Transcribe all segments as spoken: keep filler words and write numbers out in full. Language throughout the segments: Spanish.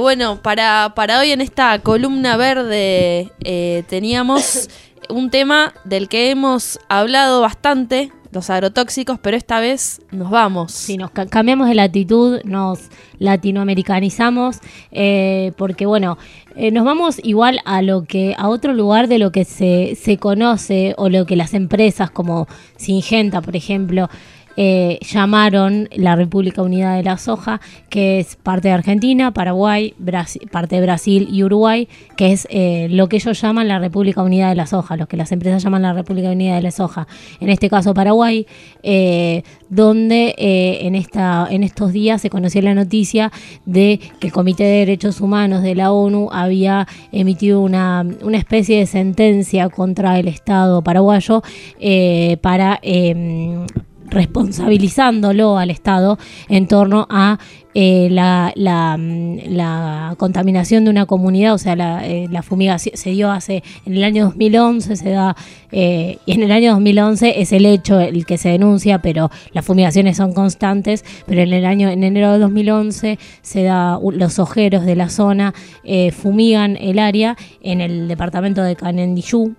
bueno, para, para hoy en esta columna verde eh, teníamos un tema del que hemos hablado bastante, los agrotóxicos, pero esta vez nos vamos. Sí, nos ca- cambiamos de latitud, nos latinoamericanizamos, eh, porque bueno, eh, nos vamos igual a lo que, a otro lugar de lo que se, se conoce, o lo que las empresas como Syngenta, por ejemplo, Eh, llamaron la República Unida de la Soja, que es parte de Argentina, Paraguay, Brasil, parte de Brasil y Uruguay, que es eh, lo que ellos llaman la República Unida de la Soja, lo que las empresas llaman la República Unida de la Soja, en este caso Paraguay, eh, donde eh, en, esta, en estos días se conoció la noticia de que el Comité de Derechos Humanos de la ONU había emitido una, una especie de sentencia contra el Estado paraguayo eh, para... Eh, responsabilizándolo al Estado en torno a eh, la, la, la contaminación de una comunidad, o sea, la, eh, la fumigación se dio hace, en el año dos mil once se da, eh, y en el año dos mil once es el hecho el que se denuncia, pero las fumigaciones son constantes, pero en el año, en enero de dos mil once se da, los ojeros de la zona eh, fumigan el área en el departamento de Canendillú,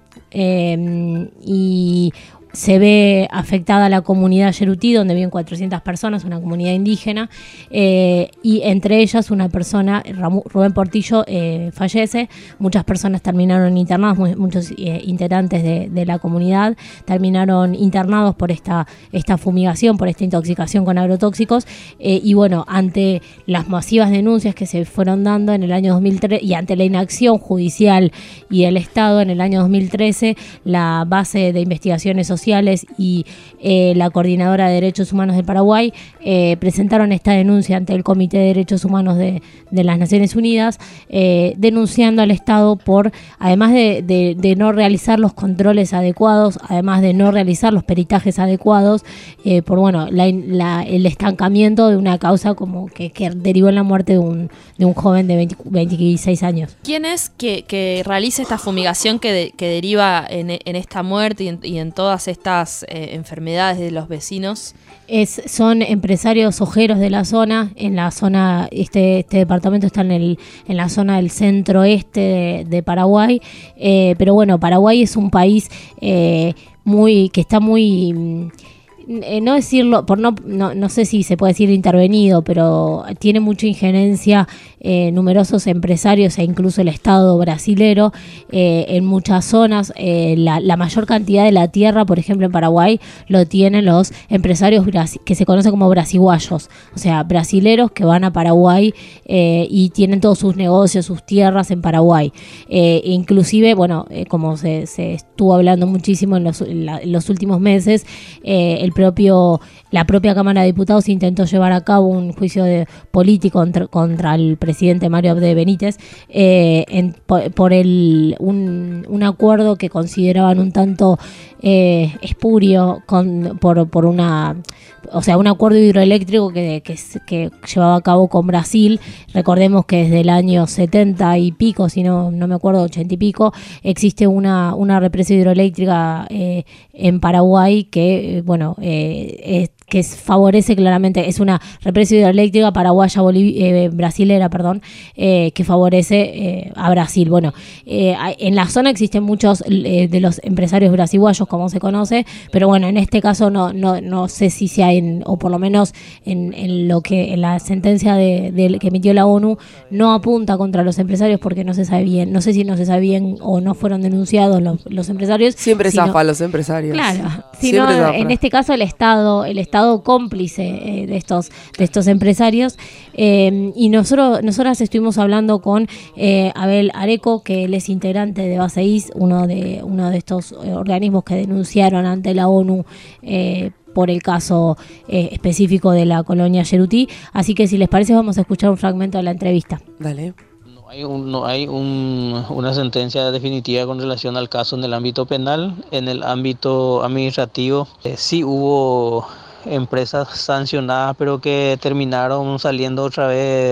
eh, y se ve afectada la comunidad yerutí, donde viven cuatrocientas personas, una comunidad indígena, eh, y entre ellas una persona, Ramu, Rubén Portillo, eh, fallece. Muchas personas terminaron internadas, mu- muchos eh, integrantes de, de la comunidad terminaron internados por esta, esta fumigación, por esta intoxicación con agrotóxicos, eh, y bueno, ante las masivas denuncias que se fueron dando en el año dos mil tres y ante la inacción judicial y del Estado en el año dos mil trece, la base de investigaciones sociales y eh, la Coordinadora de Derechos Humanos del Paraguay eh, presentaron esta denuncia ante el Comité de Derechos Humanos de, de las Naciones Unidas, eh, denunciando al Estado por, además de, de, de no realizar los controles adecuados, además de no realizar los peritajes adecuados, eh, por bueno la, la, el estancamiento de una causa como que, que derivó en la muerte de un, de un joven de veinte, veintiséis años. ¿Quién es que, que realiza esta fumigación que, de, que deriva en, en esta muerte y en, y en todas estas eh, enfermedades de los vecinos? Es, son empresarios ojeros de la zona, en la zona, este, este departamento está en, el, en la zona del centro oeste de, de Paraguay, eh, pero bueno, Paraguay es un país eh, muy que está muy... Eh, no decirlo, por no, no no sé si se puede decir intervenido, pero tiene mucha injerencia eh, numerosos empresarios e incluso el Estado brasilero eh, en muchas zonas. Eh, la, la mayor cantidad de la tierra, por ejemplo en Paraguay, lo tienen los empresarios brasi- que se conocen como brasiguayos, o sea, brasileros que van a Paraguay eh, y tienen todos sus negocios, sus tierras en Paraguay. Eh, inclusive, bueno, eh, como se, se estuvo hablando muchísimo en los, en la, en los últimos meses, eh, el propio la propia Cámara de Diputados intentó llevar a cabo un juicio de político contra, contra el presidente Mario Abdo Benítez eh, en, por, por el un, un acuerdo que consideraban un tanto eh, espurio con, por, por una o sea, un acuerdo hidroeléctrico que, que, que llevaba a cabo con Brasil. Recordemos que desde el año setenta y pico, si no, no me acuerdo, ochenta y pico, existe una, una represa hidroeléctrica eh, en Paraguay que, bueno, eh, es, que favorece claramente, es una represa hidroeléctrica paraguaya, boliv- eh, brasilera, perdón, eh, que favorece eh, a Brasil. Bueno, eh, en la zona existen muchos eh, de los empresarios brasiguayos, como se conoce, pero bueno, en este caso no, no, no sé si se hay, en, o por lo menos en, en lo que en la sentencia de, de, que emitió la ONU, no apunta contra los empresarios porque no se sabe bien, no sé si no se sabe bien o no fueron denunciados los, los empresarios. Siempre sino, zafa a los empresarios. Claro, sino en este caso el Estado, el Estado cómplice eh, de estos de estos empresarios eh, y nosotros nosotras estuvimos hablando con eh, Abel Areco, que él es integrante de BASEIS, uno de uno de estos eh, organismos que denunciaron ante la ONU eh, por el caso eh, específico de la colonia Yerutí. Así que si les parece vamos a escuchar un fragmento de la entrevista. Dale. No hay, un, no hay un, una sentencia definitiva con relación al caso en el ámbito penal. En el ámbito administrativo eh, sí hubo empresas sancionadas, pero que terminaron saliendo otra vez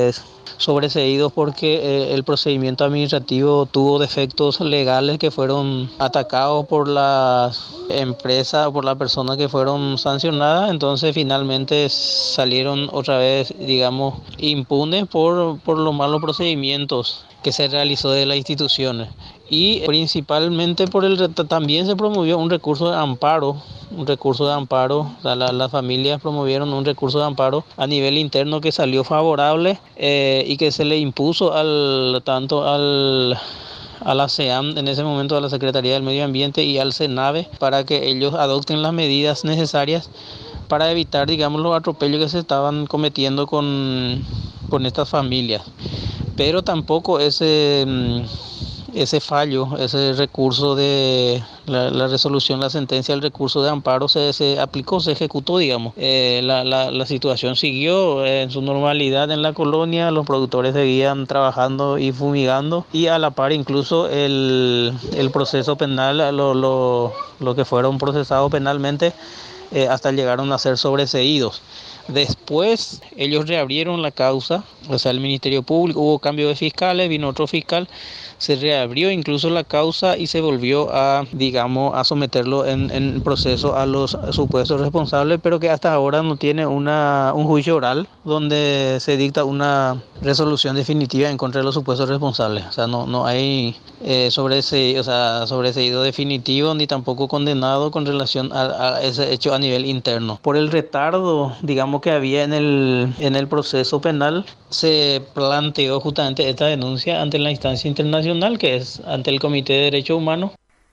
sobreseídos porque eh, el procedimiento administrativo tuvo defectos legales que fueron atacados por las empresas, por las personas que fueron sancionadas. Entonces finalmente salieron otra vez, digamos, impunes por, por los malos procedimientos que se realizó de las instituciones. Y principalmente por el también se promovió un recurso de amparo, un recurso de amparo, la, la, las familias promovieron un recurso de amparo a nivel interno que salió favorable eh, y que se le impuso al tanto al a la C E A M, en ese momento a la Secretaría del Medio Ambiente y al SENAVE, para que ellos adopten las medidas necesarias para evitar, digamos, los atropellos que se estaban cometiendo con, con estas familias. Pero tampoco ese ese fallo, ese recurso de la, la resolución, la sentencia del recurso de amparo se, se aplicó, se ejecutó, digamos. Eh, la, la, la situación siguió en su normalidad en la colonia, los productores seguían trabajando y fumigando, y a la par incluso el, el proceso penal, lo, lo, lo que fueron procesados penalmente, eh, hasta llegaron a ser sobreseídos. Después ellos reabrieron la causa, o sea, el Ministerio Público, hubo cambio de fiscales, vino otro fiscal, se reabrió incluso la causa y se volvió a, digamos, a someterlo en, en proceso a los supuestos responsables, pero que hasta ahora no tiene una, un juicio oral donde se dicta una resolución definitiva en contra de los supuestos responsables. O sea, no, no hay eh, sobreseído, o sea, sobreseído definitivo ni tampoco condenado con relación a, a ese hecho a nivel interno. Por el retardo, digamos, que había en el, en el proceso penal, se planteó justamente esta denuncia ante la instancia internacional, que es ante el Comité de Derechos Humanos.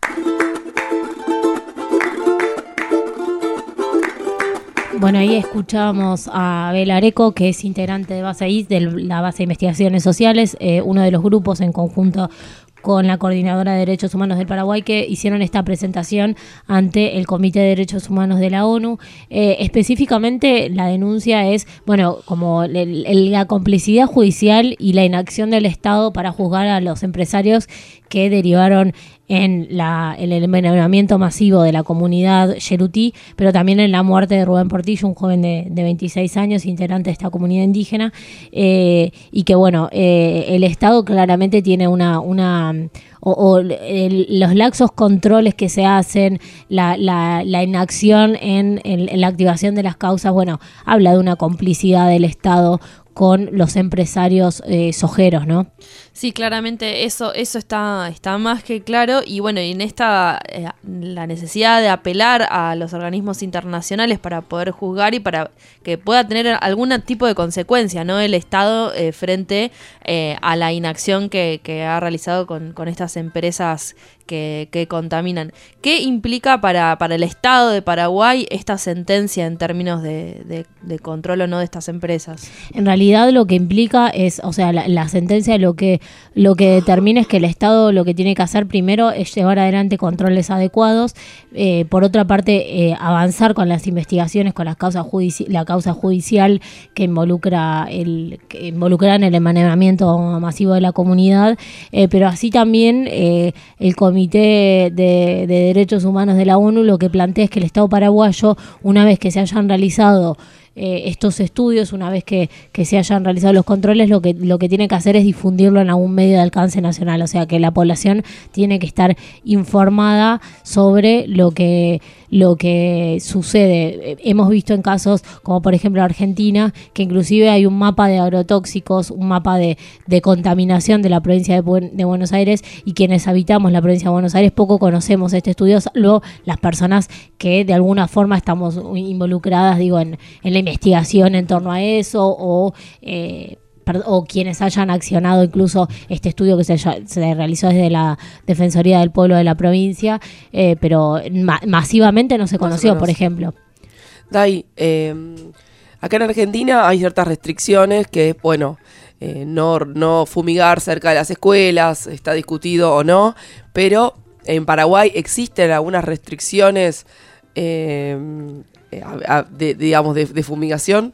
Bueno, ahí escuchábamos a Abel Areco, que es integrante de Base I S, de la Base de Investigaciones Sociales, eh, uno de los grupos en conjunto con la Coordinadora de Derechos Humanos del Paraguay, que hicieron esta presentación ante el Comité de Derechos Humanos de la ONU. Eh, específicamente la denuncia es, bueno, como el, el, la complicidad judicial y la inacción del Estado para juzgar a los empresarios que derivaron en la, el envenenamiento masivo de la comunidad yerutí, pero también en la muerte de Rubén Portillo, un joven de, de veintiséis años, integrante de esta comunidad indígena, eh, y que, bueno, eh, el Estado claramente tiene una... una o, o el, los laxos controles que se hacen, la, la, la inacción en, en, en la activación de las causas, bueno, habla de una complicidad del Estado con los empresarios eh, sojeros, ¿no? Sí, claramente eso eso está está más que claro, y bueno, y en esta eh, la necesidad de apelar a los organismos internacionales para poder juzgar y para que pueda tener algún tipo de consecuencia, ¿no? El Estado eh, frente eh, a la inacción que, que ha realizado con, con estas empresas que, que contaminan. ¿Qué implica para, para el Estado de Paraguay esta sentencia en términos de, de, de control o no de estas empresas? En realidad lo que implica es, o sea, la, la sentencia lo que lo que determina es que el Estado lo que tiene que hacer primero es llevar adelante controles adecuados, eh, por otra parte eh, avanzar con las investigaciones, con las causas judici- la causa judicial que involucra el que involucran el envenenamiento masivo de la comunidad, eh, pero así también eh, el Comité de, de Derechos Humanos de la ONU lo que plantea es que el Estado paraguayo, una vez que se hayan realizado Eh, estos estudios, una vez que, que se hayan realizado los controles, lo que, lo que tiene que hacer es difundirlo en algún medio de alcance nacional, o sea que la población tiene que estar informada sobre lo que, lo que sucede. Hemos visto en casos como por ejemplo Argentina, que inclusive hay un mapa de agrotóxicos, un mapa de, de contaminación de la provincia de, Buen, de Buenos Aires, y quienes habitamos la provincia de Buenos Aires poco conocemos este estudio, salvo las personas que de alguna forma estamos involucradas, digo, en, en la investigación en torno a eso, o eh, o quienes hayan accionado incluso este estudio que se, se realizó desde la Defensoría del Pueblo de la provincia, eh, pero ma masivamente no se conoció, por ejemplo. Dai, eh, acá en Argentina hay ciertas restricciones que, bueno, eh, no, no fumigar cerca de las escuelas, está discutido o no, pero en Paraguay existen algunas restricciones eh, A, a, de, digamos, de, de fumigación.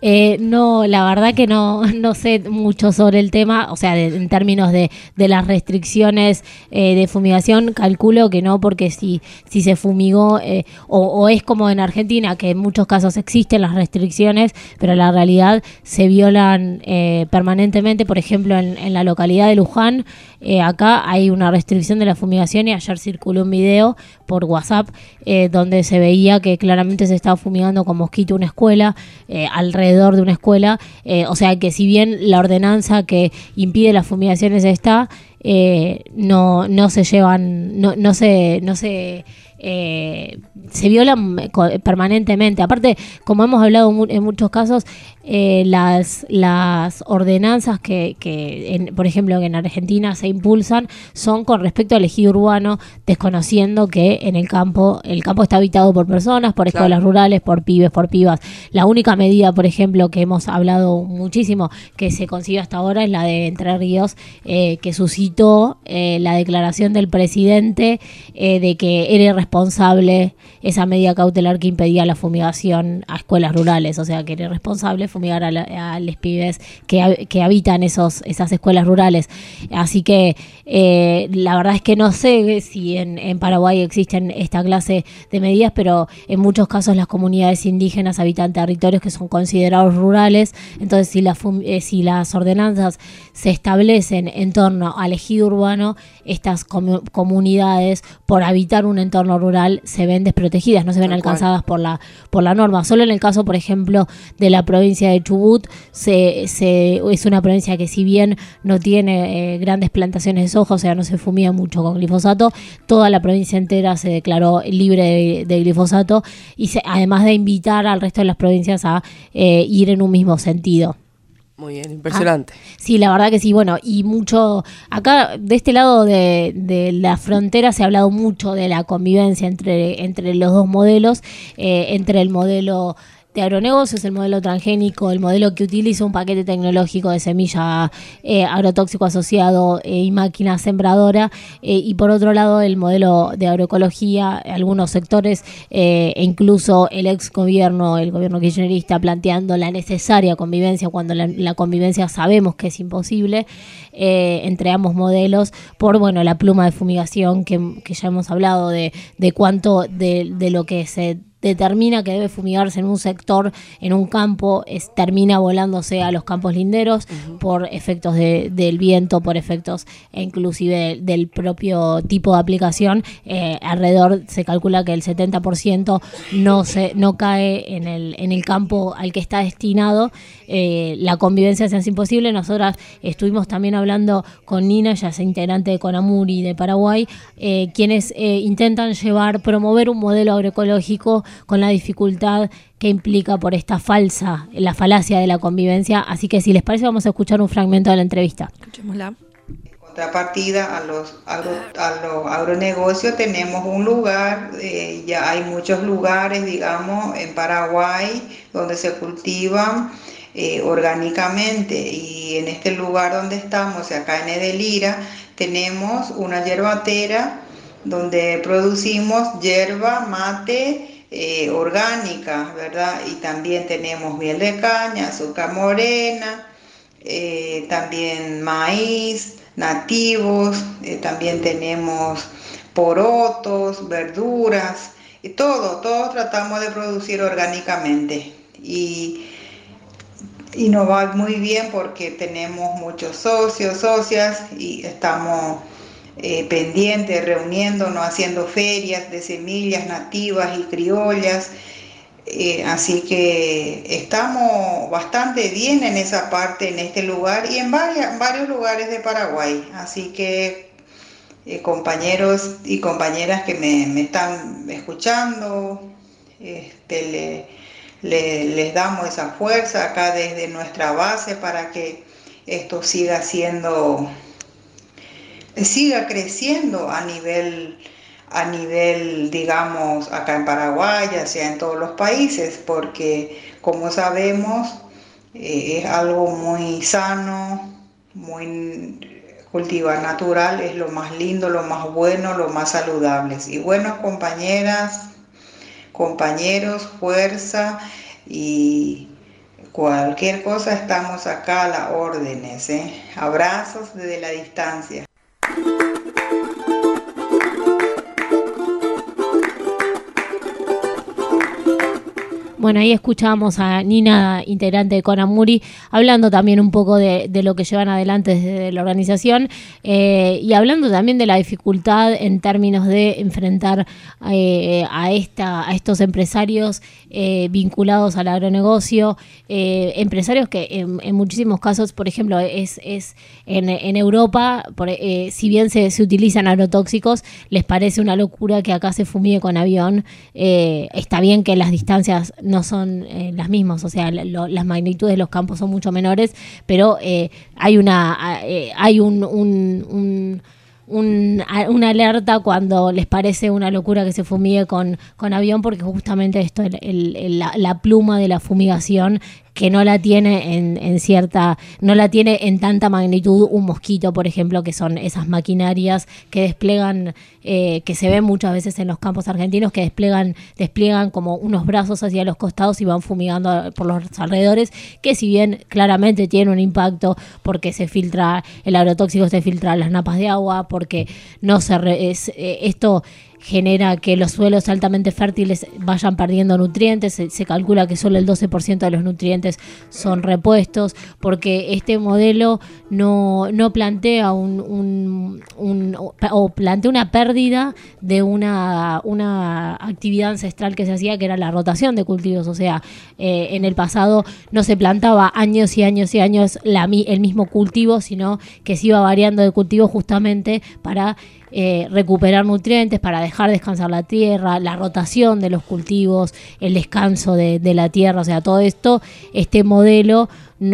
Eh, no, la verdad que no, no sé mucho sobre el tema, o sea, de, en términos de, de las restricciones eh, de fumigación, calculo que no, porque si, si se fumigó, eh, o, o es como en Argentina, que en muchos casos existen las restricciones, pero en la realidad se violan eh, permanentemente. Por ejemplo, en, en la localidad de Luján, eh, acá hay una restricción de la fumigación y ayer circuló un video por WhatsApp eh, donde se veía que claramente se estaba fumigando con mosquito una escuela, eh, alrededor de una escuela, eh, o sea que si bien la ordenanza que impide las fumigaciones está, eh, no, no se llevan, no, no se, no se eh, se violan permanentemente. Aparte, como hemos hablado en muchos casos, eh, las, las ordenanzas que, que en, por ejemplo, que en Argentina se impulsan son con respecto al ejido urbano, desconociendo que en el campo, el campo está habitado por personas, por escuelas claro. rurales, por pibes, por pibas. La única medida, por ejemplo, que hemos hablado muchísimo, que se consiguió hasta ahora, es la de Entre Ríos, eh, que suscitó eh, la declaración del presidente eh, de que era irresponsable esa medida cautelar que impedía la fumigación a escuelas rurales, o sea que era irresponsable fumigar a, la, a los pibes que, que habitan esos, esas escuelas rurales. Así que eh, la verdad es que no sé si en, en Paraguay existen esta clase de medidas, pero en muchos casos las comunidades indígenas habitan territorios que son considerados rurales. Entonces si, la fum, eh, si las ordenanzas se establecen en torno al ejido urbano, estas com- comunidades por habitar un entorno rural se ven desprotegidas, no se ven Tal alcanzadas por la, por la norma. Solo en el caso, por ejemplo, de la provincia de Chubut, se, se, es una provincia que si bien no tiene eh, grandes plantaciones de soja, o sea, no se fumiga mucho con glifosato, toda la provincia entera se declaró libre de, de glifosato y se, además de invitar al resto de las provincias a eh, ir en un mismo sentido. Muy bien, impresionante. Ah, sí, la verdad que sí, bueno, y mucho, acá de este lado de, de la frontera se ha hablado mucho de la convivencia entre, entre los dos modelos, eh, entre el modelo de agronegocios, el modelo transgénico, el modelo que utiliza un paquete tecnológico de semilla eh, agrotóxico asociado eh, y máquina sembradora, eh, y por otro lado el modelo de agroecología, algunos sectores eh, e incluso el ex gobierno, el gobierno kirchnerista, planteando la necesaria convivencia cuando la, la convivencia sabemos que es imposible eh, entre ambos modelos, por bueno la pluma de fumigación que, que ya hemos hablado de, de cuánto de, de lo que se determina que debe fumigarse en un sector, en un campo, es, termina volándose a los campos linderos uh-huh. por efectos de, del viento, por efectos e inclusive de, del propio tipo de aplicación. Eh, alrededor se calcula que el setenta por ciento no se no cae en el en el campo al que está destinado. Eh, la convivencia se hace imposible. Nosotras estuvimos también hablando con Nina, ella es integrante de Conamuri de Paraguay, eh, quienes eh, intentan llevar, promover un modelo agroecológico con la dificultad que implica por esta falsa, la falacia de la convivencia. Así que si les parece vamos a escuchar un fragmento de la entrevista. Escuchémosla. En contrapartida a los, agro, a los agronegocios tenemos un lugar, eh, ya hay muchos lugares, digamos, en Paraguay donde se cultivan eh, orgánicamente, y en este lugar donde estamos, acá en Edelira, tenemos una yerbatera donde producimos yerba mate eh, orgánica, ¿verdad? Y también tenemos miel de caña, azúcar morena, eh, también maíz, nativos, eh, también tenemos porotos, verduras, y todo, todos tratamos de producir orgánicamente. Y, y nos va muy bien porque tenemos muchos socios, socias, y estamos Eh, pendientes, reuniéndonos, haciendo ferias de semillas nativas y criollas, eh, así que estamos bastante bien en esa parte, en este lugar y en varias, varios lugares de Paraguay, así que eh, compañeros y compañeras que me, me están escuchando, este, le, le, les damos esa fuerza acá desde nuestra base para que esto siga siendo siga creciendo a nivel, a nivel, digamos, acá en Paraguay, ya sea en todos los países, porque como sabemos eh, es algo muy sano, muy cultivar natural, es lo más lindo, lo más bueno, lo más saludable. Y bueno, compañeras, compañeros, fuerza y Cualquier cosa estamos acá a las órdenes, ¿eh? Abrazos desde la distancia. Bueno, ahí escuchábamos a Nina, integrante de Conamuri, hablando también un poco de, de lo que llevan adelante desde la organización eh, y hablando también de la dificultad en términos de enfrentar eh, a, esta, a estos empresarios eh, vinculados al agronegocio, eh, empresarios que en, en muchísimos casos, por ejemplo, es, es en, en Europa, por, eh, si bien se, se utilizan agrotóxicos, les parece una locura que acá se fumigue con avión. Eh, está bien que las distancias no son eh, las mismas, o sea, lo, las magnitudes de los campos son mucho menores, pero eh, hay una eh, hay un, un, un, un una alerta cuando les parece una locura que se fumigue con, con avión, porque justamente esto el, el, el, la, la pluma de la fumigación que no la tiene en, en cierta, no la tiene en tanta magnitud un mosquito, por ejemplo, que son esas maquinarias que desplegan, eh, que se ven muchas veces en los campos argentinos, que desplegan, despliegan como unos brazos hacia los costados y van fumigando por los alrededores, que si bien claramente tiene un impacto porque se filtra, el agrotóxico se filtra en las napas de agua, porque no se re, es, eh, esto genera que los suelos altamente fértiles vayan perdiendo nutrientes, se, se calcula que solo el doce por ciento de los nutrientes son repuestos, porque este modelo no, no plantea un, un, un o plantea una pérdida de una, una actividad ancestral que se hacía, que era la rotación de cultivos. O sea, eh, en el pasado no se plantaba años y años y años la, el mismo cultivo, sino que se iba variando de cultivo justamente para Eh, recuperar nutrientes, para dejar descansar la tierra, la rotación de los cultivos, el descanso de, de la tierra. O sea, todo esto, este modelo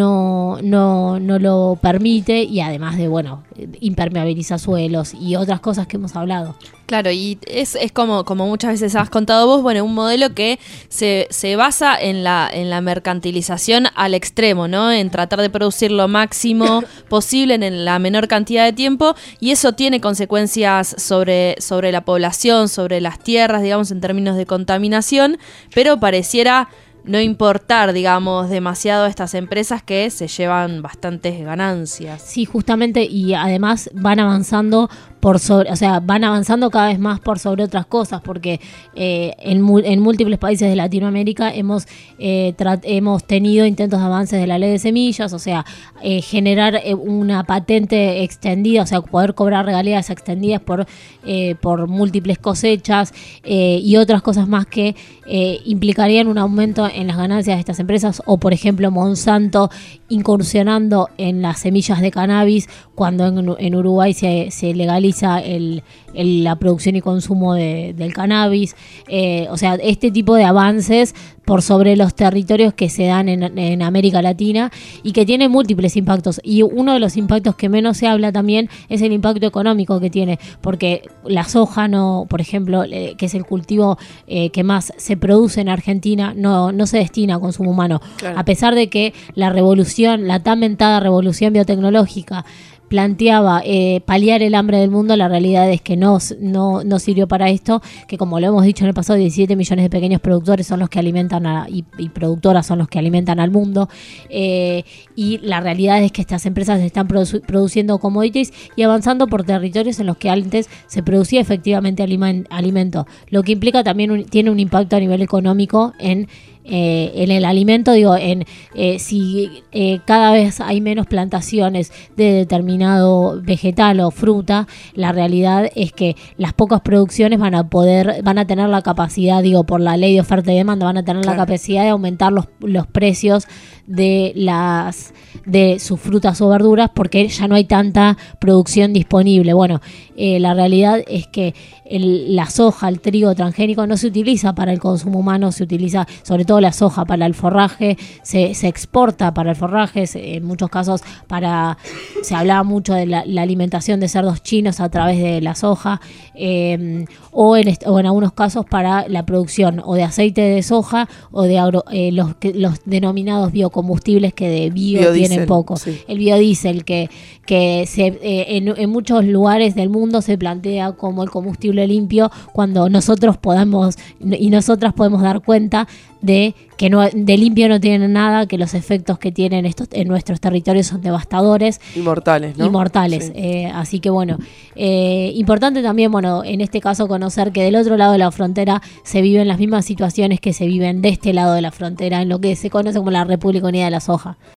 no, no, no lo permite, y además de, bueno, impermeabiliza suelos y otras cosas que hemos hablado. Claro, y es, es como, como muchas veces has contado vos, bueno, un modelo que se, se basa en la, en la mercantilización al extremo, ¿no? En tratar de producir lo máximo posible en la menor cantidad de tiempo, y eso tiene consecuencias sobre, sobre la población, sobre las tierras, digamos, en términos de contaminación, pero pareciera no importar, digamos, demasiado a estas empresas que se llevan bastantes ganancias. Sí, justamente, y además van avanzando por sobre, o sea, van avanzando cada vez más por sobre otras cosas, porque eh, en, en múltiples países de Latinoamérica hemos eh, tra- hemos tenido intentos de avances de la ley de semillas, o sea, eh, generar eh, una patente extendida, o sea, poder cobrar regalías extendidas por eh, por múltiples cosechas eh, y otras cosas más que eh, implicarían un aumento en las ganancias de estas empresas, o por ejemplo Monsanto incursionando en las semillas de cannabis cuando en, en Uruguay se, se legaliza el, el, la producción y consumo de, del cannabis. Eh, o sea, este tipo de avances por sobre los territorios que se dan en, en América Latina y que tiene múltiples impactos. Y uno de los impactos que menos se habla también es el impacto económico que tiene, porque la soja, no, por ejemplo, eh, que es el cultivo eh, que más se produce en Argentina, no, no se destina a consumo humano. Claro. A pesar de que la revolución, la tan mentada revolución biotecnológica, planteaba eh, paliar el hambre del mundo, la realidad es que no, no, no sirvió para esto, que como lo hemos dicho en el pasado, diecisiete millones de pequeños productores son los que alimentan a, y, y productoras son los que alimentan al mundo, eh, y la realidad es que estas empresas están produ- produciendo commodities y avanzando por territorios en los que antes se producía efectivamente aliment- alimento, lo que implica también un, tiene un impacto a nivel económico en Eh, en el alimento, digo, en eh, si eh, cada vez hay menos plantaciones de determinado vegetal o fruta, la realidad es que las pocas producciones van a poder, van a tener la capacidad, digo, por la ley de oferta y demanda, van a tener claro. la capacidad de aumentar los, los precios de las de sus frutas o verduras, porque ya no hay tanta producción disponible. Bueno, eh, la realidad es que el, la soja, el trigo transgénico no se utiliza para el consumo humano, se utiliza sobre todo la soja para el forraje, se, se exporta para el forraje, se, en muchos casos para, se hablaba mucho de la, la alimentación de cerdos chinos a través de la soja, eh, o, en est- o en algunos casos para la producción o de aceite de soja o de agro, eh, los, que, los denominados biocombustibles, que de bio biodiesel, tienen poco. Sí. El biodiesel que, que se, eh, en, en muchos lugares del mundo se plantea como el combustible limpio, cuando nosotros podamos y nosotras podemos dar cuenta de que no, de limpio no tienen nada, que los efectos que tienen estos en nuestros territorios son devastadores. Inmortales, ¿no? Inmortales. Sí. Eh, así que bueno, eh, importante también, bueno, en este caso conocer que del otro lado de la frontera se viven las mismas situaciones que se viven de este lado de la frontera, en lo que se conoce como la República Unida de la Soja.